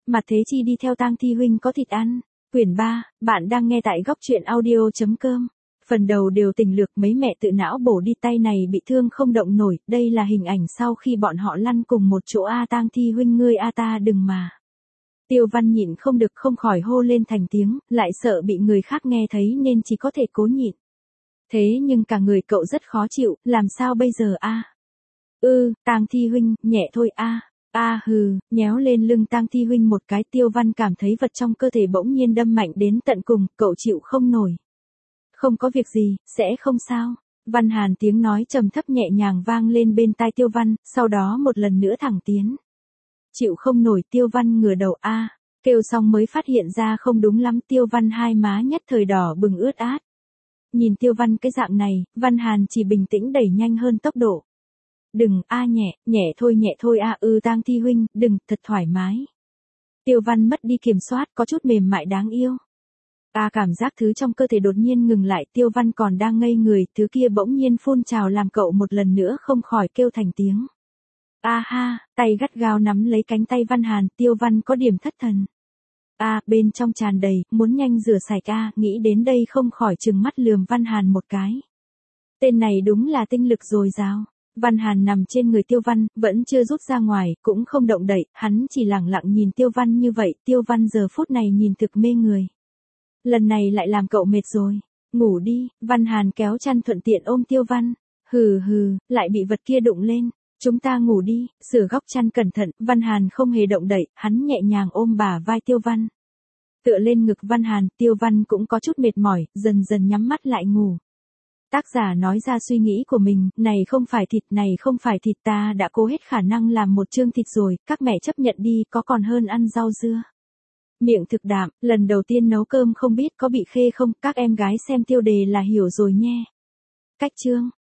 Mặt Thế Chi đi theo Tang Thi huynh có thịt ăn. Quyển 3, bạn đang nghe tại góc truyện audio.com. Phần đầu đều tình lược mấy mẹ tự não bổ đi tay này bị thương không động nổi, đây là hình ảnh sau khi bọn họ lăn cùng một chỗ. Tang Thi huynh ngươi ta đừng mà. Tiêu Văn nhịn không được không khỏi hô lên thành tiếng, lại sợ bị người khác nghe thấy nên chỉ có thể cố nhịn. Thế nhưng cả người cậu rất khó chịu, làm sao bây giờ Tang Thi huynh, nhẹ thôi nhéo lên lưng Tang Thi huynh một cái. Tiêu Văn cảm thấy vật trong cơ thể bỗng nhiên đâm mạnh đến tận cùng, cậu chịu không nổi. Không có việc gì, sẽ không sao. Văn Hàn tiếng nói trầm thấp nhẹ nhàng vang lên bên tai Tiêu Văn, sau đó một lần nữa thẳng tiến. Chịu không nổi. Tiêu Văn ngửa đầu kêu xong mới phát hiện ra không đúng lắm. Tiêu Văn hai má nhất thời đỏ bừng ướt át. Nhìn Tiêu Văn cái dạng này, Văn Hàn chỉ bình tĩnh đẩy nhanh hơn tốc độ. Đừng nhẹ thôi Tang Thi huynh, đừng, thật thoải mái. Tiêu Văn mất đi kiểm soát, có chút mềm mại đáng yêu. Cảm giác thứ trong cơ thể đột nhiên ngừng lại. Tiêu Văn còn đang ngây người, thứ kia bỗng nhiên phun trào làm cậu một lần nữa không khỏi kêu thành tiếng. Tay gắt gao nắm lấy cánh tay Văn Hàn. Tiêu Văn có điểm thất thần. Bên trong tràn đầy, muốn nhanh rửa sạch. Nghĩ đến đây không khỏi trừng mắt lườm Văn Hàn một cái. Tên này đúng là tinh lực dồi dào. Văn Hàn nằm trên người Tiêu Văn, vẫn chưa rút ra ngoài, cũng không động đậy, hắn chỉ lẳng lặng nhìn Tiêu Văn như vậy. Tiêu Văn giờ phút này nhìn thực mê người. Lần này lại làm cậu mệt rồi. Ngủ đi. Văn Hàn kéo chăn thuận tiện ôm Tiêu Văn. Hừ, lại bị vật kia đụng lên. Chúng ta ngủ đi. Sửa góc chăn cẩn thận. Văn Hàn không hề động đậy, hắn nhẹ nhàng ôm bả vai Tiêu Văn. Tựa lên ngực Văn Hàn, Tiêu Văn cũng có chút mệt mỏi, dần dần nhắm mắt lại ngủ. Tác giả nói ra suy nghĩ của mình, này không phải thịt, ta đã cố hết khả năng làm một chương thịt rồi, các mẹ chấp nhận đi, có còn hơn ăn rau dưa. Miệng thực đạm, lần đầu tiên nấu cơm không biết có bị khê không, các em gái xem tiêu đề là hiểu rồi nhé. Cách chương